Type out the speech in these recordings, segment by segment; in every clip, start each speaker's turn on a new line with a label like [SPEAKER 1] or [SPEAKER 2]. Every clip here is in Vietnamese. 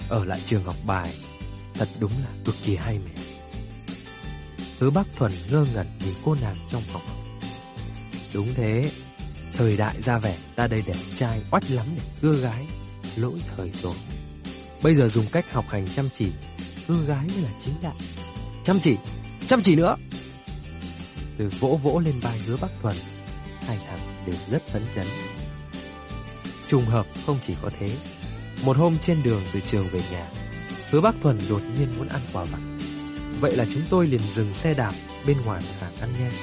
[SPEAKER 1] ở lại trường học bài, thật đúng là cực kỳ hay mẹ. Hứa Bác Thuần ngơ ngẩn nhìn cô nàng trong phòng học. Đúng thế, thời đại ra vẻ ta đây đẹp trai oách lắm để cưa gái, lỗi thời rồi. Bây giờ dùng cách học hành chăm chỉ, cưa gái mới là chính đại. Chăm chỉ nữa. Tôi vỗ vỗ lên vai Hứa Bác Thuần, hai thằng đều rất phấn chấn. Trùng hợp không chỉ có thế, một hôm trên đường từ trường về nhà, Hứa Bác Thuần đột nhiên muốn ăn quà vặt. Vậy là chúng tôi liền dừng xe đạp bên ngoài một hàng ăn nhanh.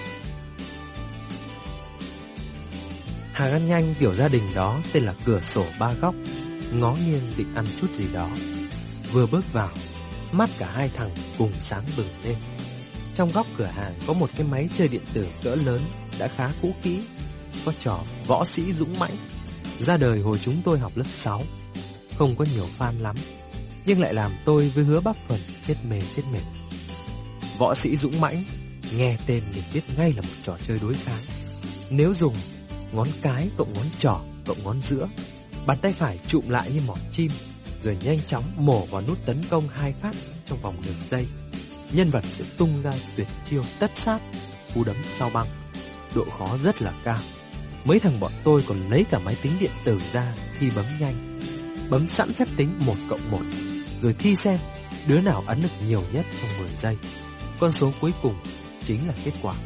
[SPEAKER 1] Hàng ăn nhanh kiểu gia đình đó tên là Cửa Sổ Ba Góc, ngó nghiêng định ăn chút gì đó. Vừa bước vào, mắt cả hai thằng cùng sáng bừng lên. Trong góc cửa hàng có một cái máy chơi điện tử cỡ lớn đã khá cũ kỹ, có trò Võ Sĩ Dũng Mãnh, ra đời hồi chúng tôi học lớp 6. Không có nhiều fan lắm, nhưng lại làm tôi với Hứa Bác Thuần chết mê. Võ Sĩ Dũng Mãnh, nghe tên mình biết ngay là một trò chơi đối kháng. Nếu dùng ngón cái cộng ngón trỏ cộng ngón giữa, bàn tay phải chụm lại như mỏ chim, rồi nhanh chóng mổ vào nút tấn công 2 phát trong vòng nửa giây. Nhân vật sẽ tung ra tuyệt chiêu tất sát, cú đấm sao băng. Độ khó rất là cao. Mấy thằng bọn tôi còn lấy cả máy tính điện tử ra khi bấm nhanh, bấm sẵn phép tính 1+1, rồi thi xem đứa nào ấn được nhiều nhất trong 10 giây. Con số cuối cùng chính là kết quả.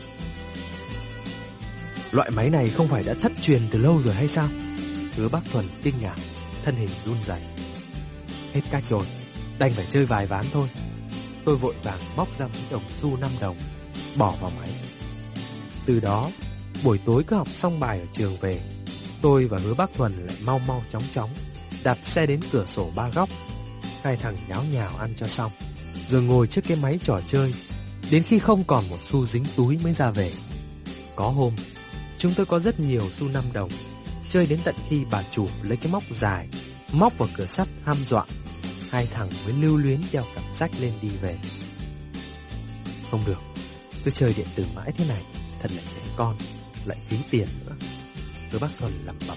[SPEAKER 1] Loại máy này không phải đã thất truyền từ lâu rồi hay sao? Hứa Bác Thuần kinh ngạc, thân hình run rẩy. Hết cách rồi, đành phải chơi vài ván thôi. Tôi vội vàng móc ra mấy đồng xu 5 đồng, bỏ vào máy. Từ đó, buổi tối cứ học xong bài ở trường về, tôi và Hứa Bác Thuần lại mau chóng đạp xe đến Cửa Sổ Ba Góc. Hai thằng nháo nhào ăn cho xong, rồi ngồi trước cái máy trò chơi, đến khi không còn một xu dính túi mới ra về. Có hôm, chúng tôi có rất nhiều xu 5 đồng, chơi đến tận khi bà chủ lấy cái móc dài, móc vào cửa sắt hăm dọa. Hai thằng mới lưu luyến đeo cặp sách lên đi về. Không được, cứ chơi điện tử mãi thế này, thật là trẻ con, lại phí tiền nữa. Hứa Bác Thuần lẩm bẩm.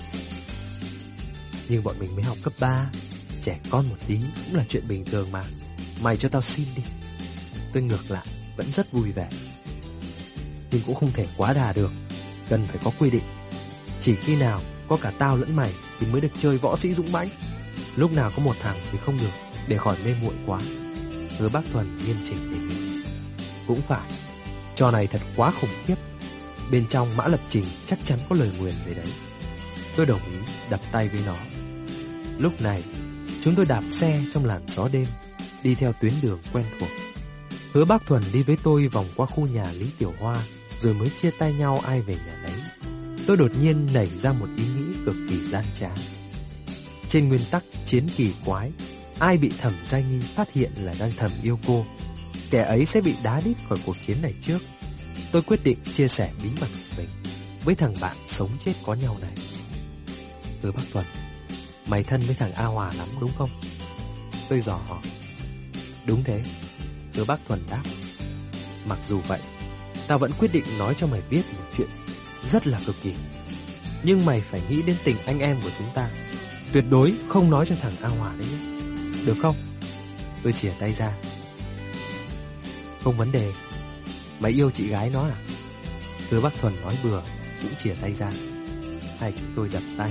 [SPEAKER 1] Nhưng bọn mình mới học cấp 3, trẻ con một tí cũng là chuyện bình thường mà. Mày cho tao xin đi. Tôi ngược lại vẫn rất vui vẻ. Nhưng cũng không thể quá đà được, cần phải có quy định. Chỉ khi nào có cả tao lẫn mày thì mới được chơi Võ Sĩ Dũng Mãnh. Lúc nào có một thằng thì không được, để khỏi mê muội quá. Hứa Bác Thuần nghiêm chỉnh đề nghị. Cũng phải, trò này thật quá khủng khiếp. Bên trong mã lập trình chắc chắn có lời nguyền gì đấy. Tôi đồng ý đập tay với nó. Lúc này chúng tôi đạp xe trong làn gió đêm, đi theo tuyến đường quen thuộc. Hứa Bác Thuần đi với tôi vòng qua khu nhà Lý Tiểu Hoa, rồi mới chia tay nhau ai về nhà nấy. Tôi đột nhiên nảy ra một ý nghĩ cực kỳ gian trá. Trên nguyên tắc chiến kỳ quái, ai bị Thẩm Giai Nghi phát hiện là đang thầm yêu cô, kẻ ấy sẽ bị đá đít khỏi cuộc chiến này trước. Tôi quyết định chia sẻ bí mật của mình với thằng bạn sống chết có nhau này. Hứa Bác Thuần, mày thân với thằng A Hòa lắm đúng không? Tôi dò hỏi. Đúng thế, Hứa Bác Thuần đáp. Mặc dù vậy, tao vẫn quyết định nói cho mày biết một chuyện rất là cực kỳ. Nhưng mày phải nghĩ đến tình anh em của chúng ta. Tuyệt đối không nói cho thằng A Hòa đấy nhé, được không? Tôi chìa tay ra. Không vấn đề. Mày yêu chị gái nó à? Hứa Bác Thuần nói bừa, cũng chìa tay ra. Hai chúng tôi đập tay.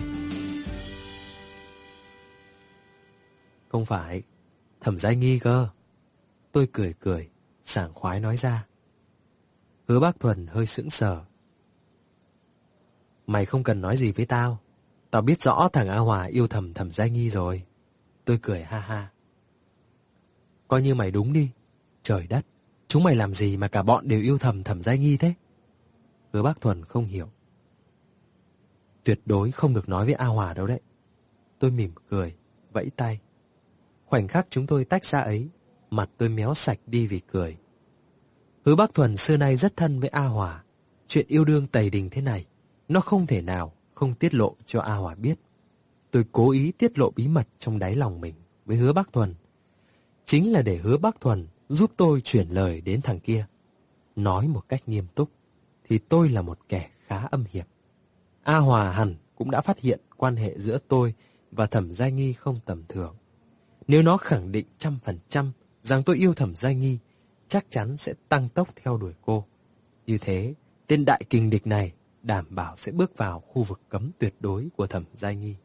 [SPEAKER 1] Không phải, Thẩm Giai Nghi cơ. Tôi cười, sảng khoái nói ra. Hứa Bác Thuần hơi sững sờ. Mày không cần nói gì với tao. Tao biết rõ thằng A Hòa yêu Thẩm Giai Nghi rồi. Tôi cười ha ha. Coi như mày đúng đi. Trời đất, chúng mày làm gì mà cả bọn đều yêu Thẩm Giai Nghi thế? Hứa Bác Thuần không hiểu. Tuyệt đối không được nói với A Hòa đâu đấy. Tôi mỉm cười, vẫy tay. Khoảnh khắc chúng tôi tách ra ấy, mặt tôi méo sạch đi vì cười. Hứa Bác Thuần xưa nay rất thân với A Hòa. Chuyện yêu đương tày đình thế này, nó không thể nào không tiết lộ cho A Hòa biết. Tôi cố ý tiết lộ bí mật trong đáy lòng mình với Hứa Bác Thuần, chính là để Hứa Bác Thuần giúp tôi chuyển lời đến thằng kia. Nói một cách nghiêm túc thì tôi là một kẻ khá âm hiểm. A Hòa hẳn cũng đã phát hiện quan hệ giữa tôi và Thẩm Giai Nghi không tầm thường. Nếu nó khẳng định 100% rằng tôi yêu Thẩm Giai Nghi, chắc chắn sẽ tăng tốc theo đuổi cô. Như thế, tên đại kình địch này đảm bảo sẽ bước vào khu vực cấm tuyệt đối của Thẩm Giai Nghi.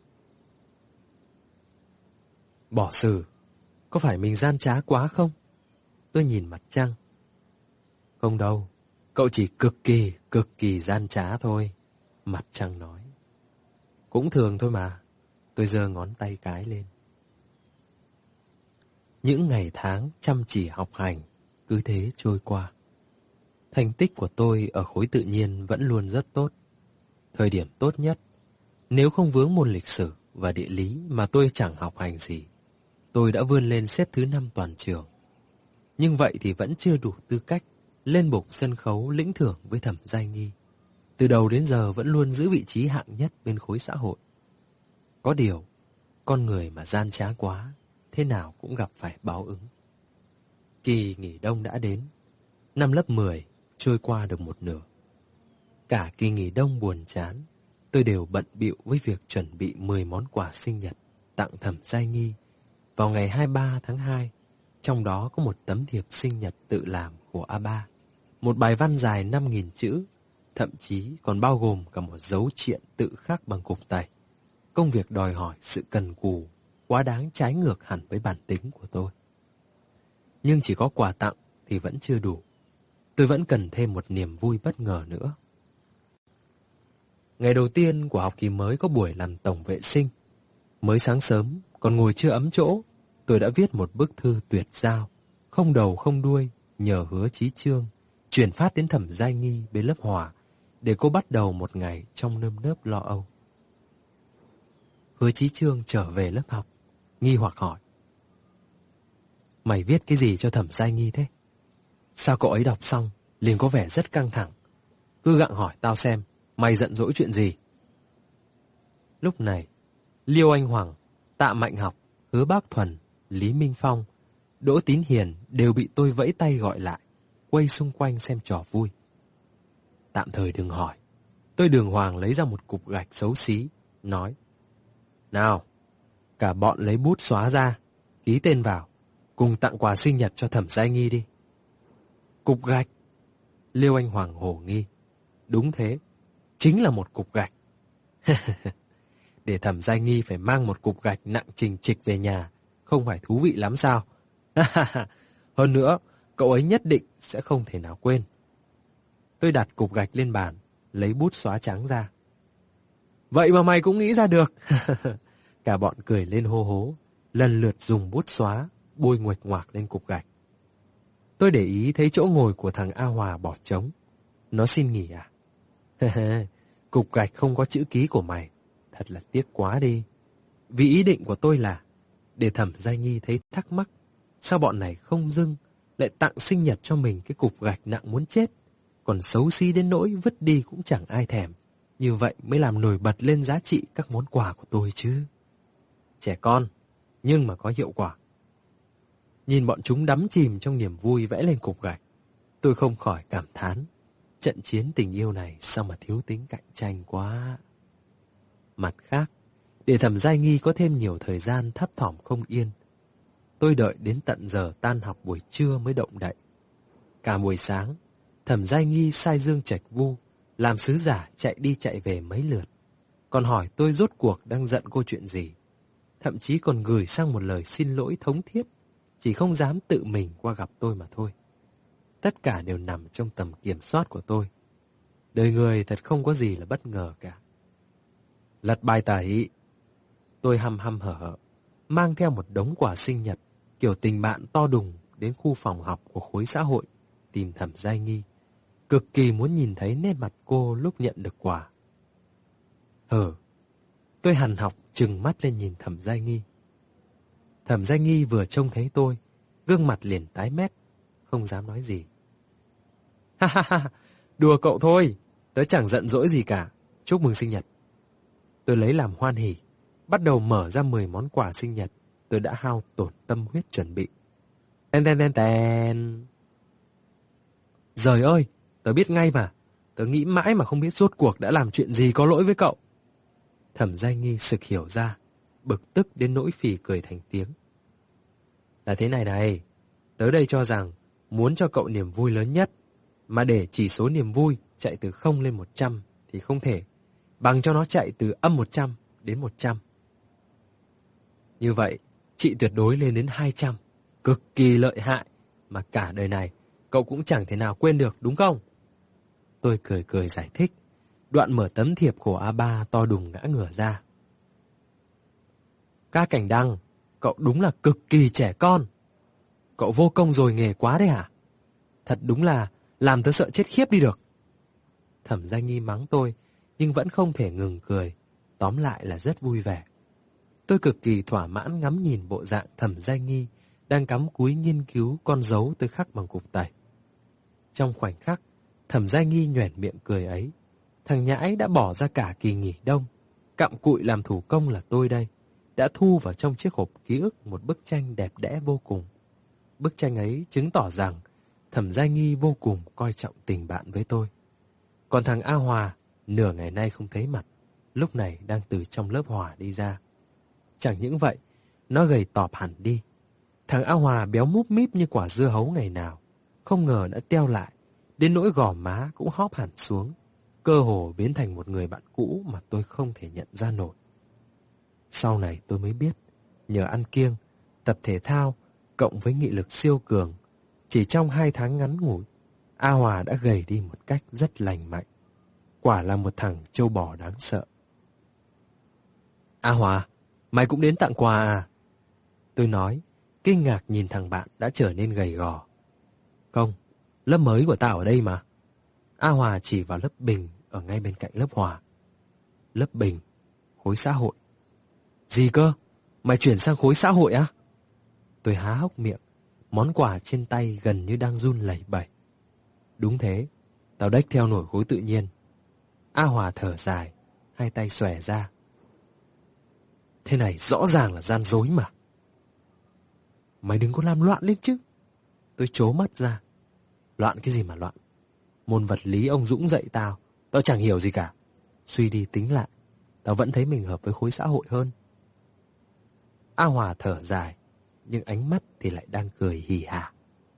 [SPEAKER 1] Bỏ xử, có phải mình gian trá quá không? Tôi nhìn mặt trăng. Không đâu, cậu chỉ cực kỳ gian trá thôi, mặt trăng nói. Cũng thường thôi mà, tôi giơ ngón tay cái lên. Những ngày tháng chăm chỉ học hành cứ thế trôi qua. Thành tích của tôi ở khối tự nhiên vẫn luôn rất tốt. Thời điểm tốt nhất, nếu không vướng môn lịch sử và địa lý mà tôi chẳng học hành gì, tôi đã vươn lên xếp thứ 5 toàn trường. Nhưng vậy thì vẫn chưa đủ tư cách lên bục sân khấu lĩnh thưởng với Thẩm Giai Nghi. Từ đầu đến giờ vẫn luôn giữ vị trí hạng nhất bên khối xã hội. Có điều, con người mà gian trá quá, thế nào cũng gặp phải báo ứng. Kỳ nghỉ đông đã đến. Năm lớp 10 trôi qua được một nửa. Cả kỳ nghỉ đông buồn chán, tôi đều bận bịu với việc chuẩn bị 10 món quà sinh nhật tặng Thẩm Giai Nghi vào ngày 23 tháng 2. Trong đó có một tấm thiệp sinh nhật tự làm của A3, một bài văn dài 5.000 chữ, thậm chí còn bao gồm cả một dấu triện tự khắc bằng cục tẩy. Công việc đòi hỏi sự cần cù, quá đáng trái ngược hẳn với bản tính của tôi. Nhưng chỉ có quà tặng thì vẫn chưa đủ. Tôi vẫn cần thêm một niềm vui bất ngờ nữa. Ngày đầu tiên của học kỳ mới có buổi làm tổng vệ sinh. Mới sáng sớm, còn ngồi chưa ấm chỗ, tôi đã viết một bức thư tuyệt giao, không đầu không đuôi, nhờ Hứa Chí Chương, chuyển phát đến Thẩm Giai Nghi bên lớp Hòa, để cô bắt đầu một ngày trong nơm nớp lo âu. Hứa Chí Chương trở về lớp học, nghi hoặc hỏi. Mày viết cái gì cho Thẩm Giai Nghi thế? Sao cậu ấy đọc xong, liền có vẻ rất căng thẳng. Cứ gặng hỏi tao xem, mày giận dỗi chuyện gì? Lúc này, Liêu Anh Hoàng, Tạ Mạnh Học, Hứa Bác Thuần, Lý Minh Phong, Đỗ Tín Hiền đều bị tôi vẫy tay gọi lại, quay xung quanh xem trò vui. Tạm thời đừng hỏi. Tôi đường hoàng lấy ra một cục gạch xấu xí, nói. Nào, cả bọn lấy bút xóa ra, ký tên vào, cùng tặng quà sinh nhật cho Thẩm Giai Nghi đi. Cục gạch? Liêu Anh Hoàng hổ nghi. Đúng thế, chính là một cục gạch. Để Thẩm Giai Nghi phải mang một cục gạch nặng trình trịch về nhà, không phải thú vị lắm sao? Hơn nữa, cậu ấy nhất định sẽ không thể nào quên. Tôi đặt cục gạch lên bàn, lấy bút xóa trắng ra. Vậy mà mày cũng nghĩ ra được. Cả bọn cười lên hô hố, lần lượt dùng bút xóa, bôi nguệch ngoạc lên cục gạch. Tôi để ý thấy chỗ ngồi của thằng A Hòa bỏ trống. Nó xin nghỉ à? Cục gạch không có chữ ký của mày. Thật là tiếc quá đi. Vì ý định của tôi là để Thẩm Giai Nghi thấy thắc mắc, sao bọn này không dưng lại tặng sinh nhật cho mình cái cục gạch nặng muốn chết, còn xấu xí đến nỗi vứt đi cũng chẳng ai thèm. Như vậy mới làm nổi bật lên giá trị các món quà của tôi chứ. Trẻ con, nhưng mà có hiệu quả. Nhìn bọn chúng đắm chìm trong niềm vui vẽ lên cục gạch, tôi không khỏi cảm thán. Trận chiến tình yêu này sao mà thiếu tính cạnh tranh quá. Mặt khác, để Thẩm Giai Nghi có thêm nhiều thời gian thấp thỏm không yên, tôi đợi đến tận giờ tan học buổi trưa mới động đậy. Cả buổi sáng, Thẩm Giai Nghi sai Dương Trạch Vu làm sứ giả chạy đi chạy về mấy lượt, còn hỏi tôi rốt cuộc đang giận cô chuyện gì. Thậm chí còn gửi sang một lời xin lỗi thống thiết, chỉ không dám tự mình qua gặp tôi mà thôi. Tất cả đều nằm trong tầm kiểm soát của tôi. Đời người thật không có gì là bất ngờ cả. Lật bài tẩy. Tôi hăm hăm hở hở, mang theo một đống quà sinh nhật, kiểu tình bạn to đùng đến khu phòng học của khối xã hội, tìm Thẩm Giai Nghi. Cực kỳ muốn nhìn thấy nét mặt cô lúc nhận được quà. Tôi hằn học trừng mắt lên nhìn Thẩm Giai Nghi. Thẩm Giai Nghi vừa trông thấy tôi, gương mặt liền tái mét, không dám nói gì. Ha, đùa cậu thôi, tớ chẳng giận dỗi gì cả, chúc mừng sinh nhật. Tôi lấy làm hoan hỉ, bắt đầu mở ra 10 món quà sinh nhật tôi đã hao tổn tâm huyết chuẩn bị. Ten. Giời ơi, tớ biết ngay mà, tớ nghĩ mãi mà không biết rốt cuộc đã làm chuyện gì có lỗi với cậu. Thẩm Giai Nghi sực hiểu ra, bực tức đến nỗi phì cười thành tiếng. Là thế này này, tớ đây cho rằng muốn cho cậu niềm vui lớn nhất, mà để chỉ số niềm vui chạy từ 0 lên 100 thì không thể, bằng cho nó chạy từ -100 đến 100. Như vậy, chị tuyệt đối lên đến 200, cực kỳ lợi hại, mà cả đời này cậu cũng chẳng thể nào quên được, đúng không? Tôi cười cười giải thích, đoạn mở tấm thiệp của A3 to đùng ngã ngửa ra. Ca Cảnh Đăng, cậu đúng là cực kỳ trẻ con. Cậu vô công rồi nghề quá đấy hả? Thật đúng là làm tớ sợ chết khiếp đi được. Thẩm Gia Nghi mắng tôi, nhưng vẫn không thể ngừng cười. Tóm lại là rất vui vẻ. Tôi cực kỳ thỏa mãn ngắm nhìn bộ dạng Thẩm Gia Nghi đang cắm cúi nghiên cứu con dấu tôi khắc bằng cục tẩy. Trong khoảnh khắc, Thẩm Gia Nghi nhoẻn miệng cười ấy. Thằng nhãi đã bỏ ra cả kỳ nghỉ đông, cặm cụi làm thủ công là tôi đây, đã thu vào trong chiếc hộp ký ức một bức tranh đẹp đẽ vô cùng. Bức tranh ấy chứng tỏ rằng Thẩm Gia Nghi vô cùng coi trọng tình bạn với tôi. Còn thằng A Hòa, nửa ngày nay không thấy mặt, lúc này đang từ trong lớp Hòa đi ra. Chẳng những vậy, nó gầy tọp hẳn đi. Thằng A Hòa béo múp míp như quả dưa hấu ngày nào, không ngờ đã teo lại, đến nỗi gò má cũng hóp hẳn xuống, cơ hồ biến thành một người bạn cũ mà tôi không thể nhận ra nổi. Sau này tôi mới biết, nhờ ăn kiêng, tập thể thao, cộng với nghị lực siêu cường, chỉ trong 2 tháng ngắn ngủi, A Hòa đã gầy đi một cách rất lành mạnh. Quả là một thằng trâu bò đáng sợ. A Hòa, mày cũng đến tặng quà à? Tôi nói, kinh ngạc nhìn thằng bạn đã trở nên gầy gò. Không, lớp mới của tao ở đây mà. A Hòa chỉ vào lớp Bình ở ngay bên cạnh lớp Hòa. Lớp Bình, khối xã hội. Gì cơ? Mày chuyển sang khối xã hội á? Tôi há hốc miệng, món quà trên tay gần như đang run lẩy bẩy. Đúng thế, tao đếch theo nổi khối tự nhiên. A Hòa thở dài, hai tay xòe ra. Thế này rõ ràng là gian dối mà. Mày đừng có làm loạn lên chứ. Tôi trố mắt ra. Loạn cái gì mà loạn? Môn vật lý ông Dũng dạy tao chẳng hiểu gì cả. Suy đi tính lại, tao vẫn thấy mình hợp với khối xã hội hơn. A Hòa thở dài, nhưng ánh mắt thì lại đang cười hì hà.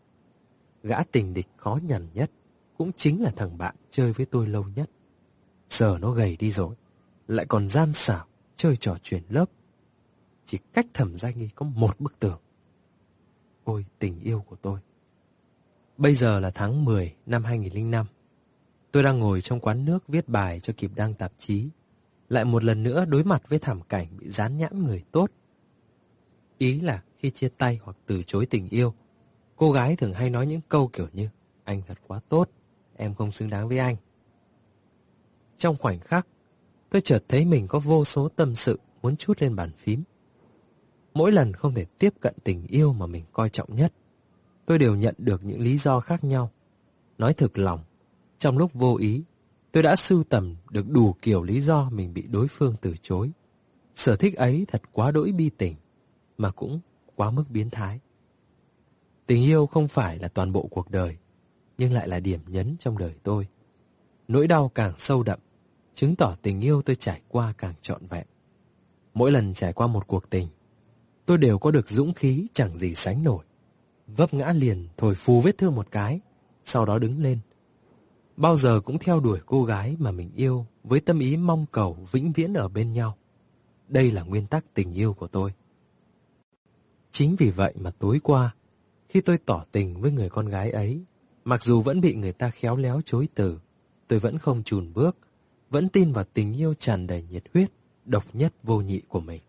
[SPEAKER 1] Gã tình địch khó nhằn nhất cũng chính là thằng bạn chơi với tôi lâu nhất. Giờ nó gầy đi rồi, lại còn gian xảo chơi trò chuyển lớp. Chỉ cách Thẩm Gia Nghi có một bức tường. Ôi tình yêu của tôi. Bây giờ là tháng 10 năm 2005. Tôi đang ngồi trong quán nước viết bài cho kịp đăng tạp chí. Lại một lần nữa đối mặt với thảm cảnh bị dán nhãn người tốt. Ý là khi chia tay hoặc từ chối tình yêu, cô gái thường hay nói những câu kiểu như anh thật quá tốt, em không xứng đáng với anh. Trong khoảnh khắc, tôi chợt thấy mình có vô số tâm sự muốn trút lên bàn phím. Mỗi lần không thể tiếp cận tình yêu mà mình coi trọng nhất, tôi đều nhận được những lý do khác nhau. Nói thực lòng, trong lúc vô ý, tôi đã sưu tầm được đủ kiểu lý do mình bị đối phương từ chối. Sở thích ấy thật quá đỗi bi tình, mà cũng quá mức biến thái. Tình yêu không phải là toàn bộ cuộc đời, nhưng lại là điểm nhấn trong đời tôi. Nỗi đau càng sâu đậm, chứng tỏ tình yêu tôi trải qua càng trọn vẹn. Mỗi lần trải qua một cuộc tình, tôi đều có được dũng khí chẳng gì sánh nổi. Vấp ngã liền thổi phù vết thương một cái, sau đó đứng lên. Bao giờ cũng theo đuổi cô gái mà mình yêu với tâm ý mong cầu vĩnh viễn ở bên nhau. Đây là nguyên tắc tình yêu của tôi. Chính vì vậy mà tối qua, khi tôi tỏ tình với người con gái ấy, mặc dù vẫn bị người ta khéo léo chối từ, tôi vẫn không chùn bước, vẫn tin vào tình yêu tràn đầy nhiệt huyết, độc nhất vô nhị của mình.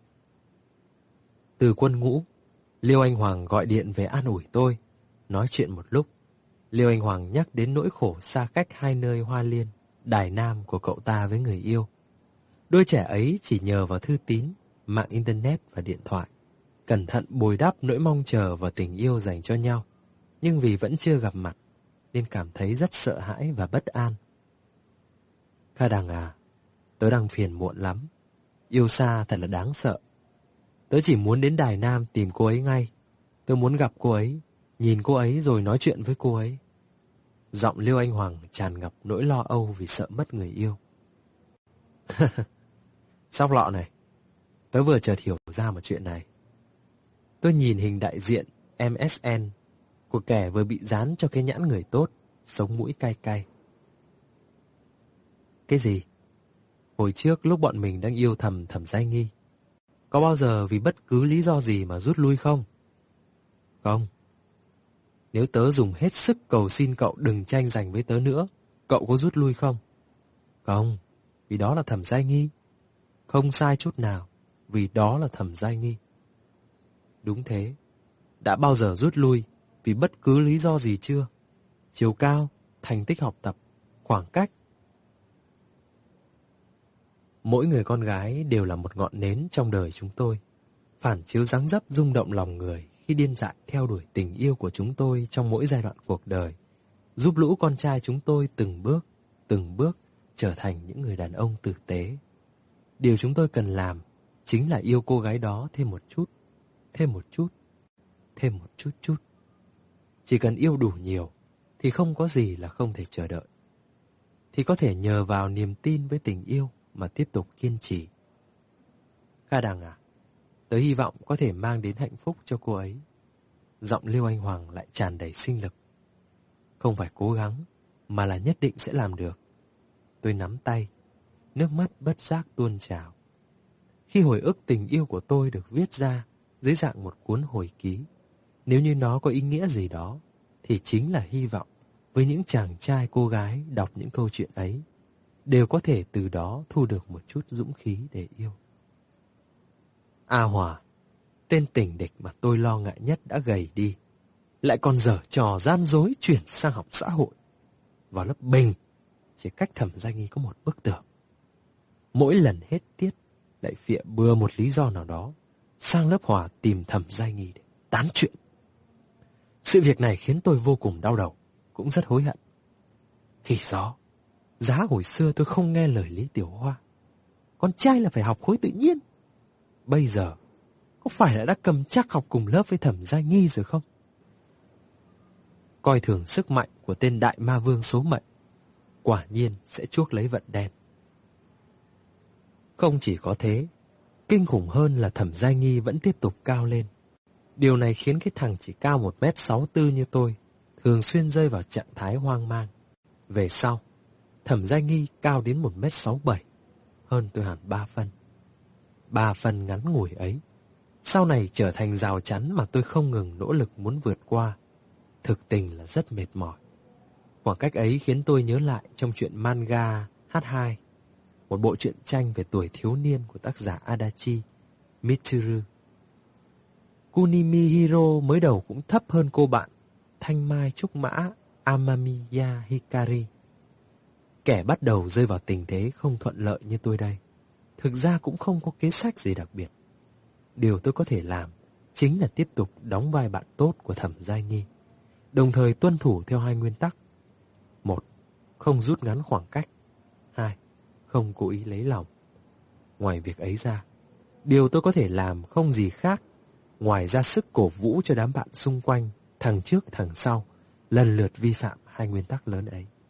[SPEAKER 1] Từ quân ngũ, Liêu Anh Hoàng gọi điện về an ủi tôi. Nói chuyện một lúc, Liêu Anh Hoàng nhắc đến nỗi khổ xa cách hai nơi Hoa Liên, Đài Nam của cậu ta với người yêu. Đôi trẻ ấy chỉ nhờ vào thư tín, mạng internet và điện thoại, cẩn thận bồi đắp nỗi mong chờ và tình yêu dành cho nhau. Nhưng vì vẫn chưa gặp mặt, nên cảm thấy rất sợ hãi và bất an. Kha Đằng à, tớ đang phiền muộn lắm. Yêu xa thật là đáng sợ. Tớ chỉ muốn đến Đài Nam tìm cô ấy ngay. Tớ muốn gặp cô ấy, nhìn cô ấy rồi nói chuyện với cô ấy. Giọng Liêu Anh Hoàng tràn ngập nỗi lo âu vì sợ mất người yêu. Sóc lọ này, tớ vừa chợt hiểu ra một chuyện này. Tôi nhìn hình đại diện MSN của kẻ vừa bị dán cho cái nhãn người tốt, sống mũi cay cay. Cái gì? Hồi trước lúc bọn mình đang yêu thầm Thẩm Giai Nghi, có bao giờ vì bất cứ lý do gì mà rút lui không? Không. Nếu tớ dùng hết sức cầu xin cậu đừng tranh giành với tớ nữa, cậu có rút lui không? Không, vì đó là Thẩm Giai Nghi. Không sai chút nào, vì đó là Thẩm Giai Nghi. Đúng thế, đã bao giờ rút lui vì bất cứ lý do gì chưa? Chiều cao, thành tích học tập, khoảng cách. Mỗi người con gái đều là một ngọn nến trong đời chúng tôi, phản chiếu dáng dấp rung động lòng người khi điên dại theo đuổi tình yêu của chúng tôi trong mỗi giai đoạn cuộc đời, giúp lũ con trai chúng tôi từng bước trở thành những người đàn ông tử tế. Điều chúng tôi cần làm chính là yêu cô gái đó thêm một chút, thêm một chút, thêm một chút chút. Chỉ cần yêu đủ nhiều thì không có gì là không thể chờ đợi. Thì có thể nhờ vào niềm tin với tình yêu mà tiếp tục kiên trì. Kha Đằng à, tớ hy vọng có thể mang đến hạnh phúc cho cô ấy. Giọng Liêu Anh Hoàng lại tràn đầy sinh lực. Không phải cố gắng, mà là nhất định sẽ làm được. Tôi nắm tay, nước mắt bất giác tuôn trào. Khi hồi ức tình yêu của tôi được viết ra dưới dạng một cuốn hồi ký, nếu như nó có ý nghĩa gì đó, thì chính là hy vọng với những chàng trai cô gái đọc những câu chuyện ấy đều có thể từ đó thu được một chút dũng khí để yêu. A Hòa, tên tình địch mà tôi lo ngại nhất đã gầy đi, lại còn giở trò gian dối chuyển sang học xã hội. Vào lớp Bình, chỉ cách Thẩm Giai Nghi có một bức tường. Mỗi lần hết tiết, lại phịa bừa một lý do nào đó, sang lớp Hòa tìm Thẩm Giai Nghi để tán chuyện. Sự việc này khiến tôi vô cùng đau đầu, cũng rất hối hận. Khi đó, giá hồi xưa tôi không nghe lời Lý Tiểu Hoa. Con trai là phải học khối tự nhiên. Bây giờ, có phải là đã cầm chắc học cùng lớp với Thẩm Giai Nghi rồi không? Coi thường sức mạnh của tên đại ma vương số mệnh, quả nhiên sẽ chuốc lấy vận đen. Không chỉ có thế, kinh khủng hơn là Thẩm Giai Nghi vẫn tiếp tục cao lên. Điều này khiến cái thằng chỉ cao 1m64 như tôi thường xuyên rơi vào trạng thái hoang mang. Về sau, Thẩm Giai Nghi cao đến 1m67, hơn tôi hẳn 3 phân. 3 phân ngắn ngủi ấy, sau này trở thành rào chắn mà tôi không ngừng nỗ lực muốn vượt qua. Thực tình là rất mệt mỏi. Khoảng cách ấy khiến tôi nhớ lại trong truyện manga H2, một bộ truyện tranh về tuổi thiếu niên của tác giả Adachi Mitsuru. Kunimi Hiro mới đầu cũng thấp hơn cô bạn thanh mai trúc mã Amamiya Hikari. Kẻ bắt đầu rơi vào tình thế không thuận lợi như tôi đây, thực ra cũng không có kế sách gì đặc biệt. Điều tôi có thể làm chính là tiếp tục đóng vai bạn tốt của Thẩm Giai Nghi, đồng thời tuân thủ theo 2 nguyên tắc. 1. Không rút ngắn khoảng cách. 2. Không cố ý lấy lòng. Ngoài việc ấy ra, điều tôi có thể làm không gì khác ngoài ra sức cổ vũ cho đám bạn xung quanh, thằng trước thằng sau, lần lượt vi phạm 2 nguyên tắc lớn ấy.